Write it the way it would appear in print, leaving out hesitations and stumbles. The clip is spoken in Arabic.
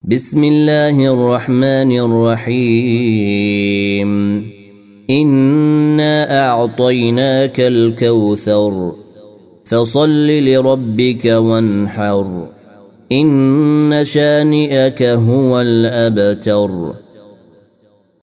بسم الله الرحمن الرحيم إنا أعطيناك الكوثر فصل لربك وانحر إن شانئك هو الأبتر.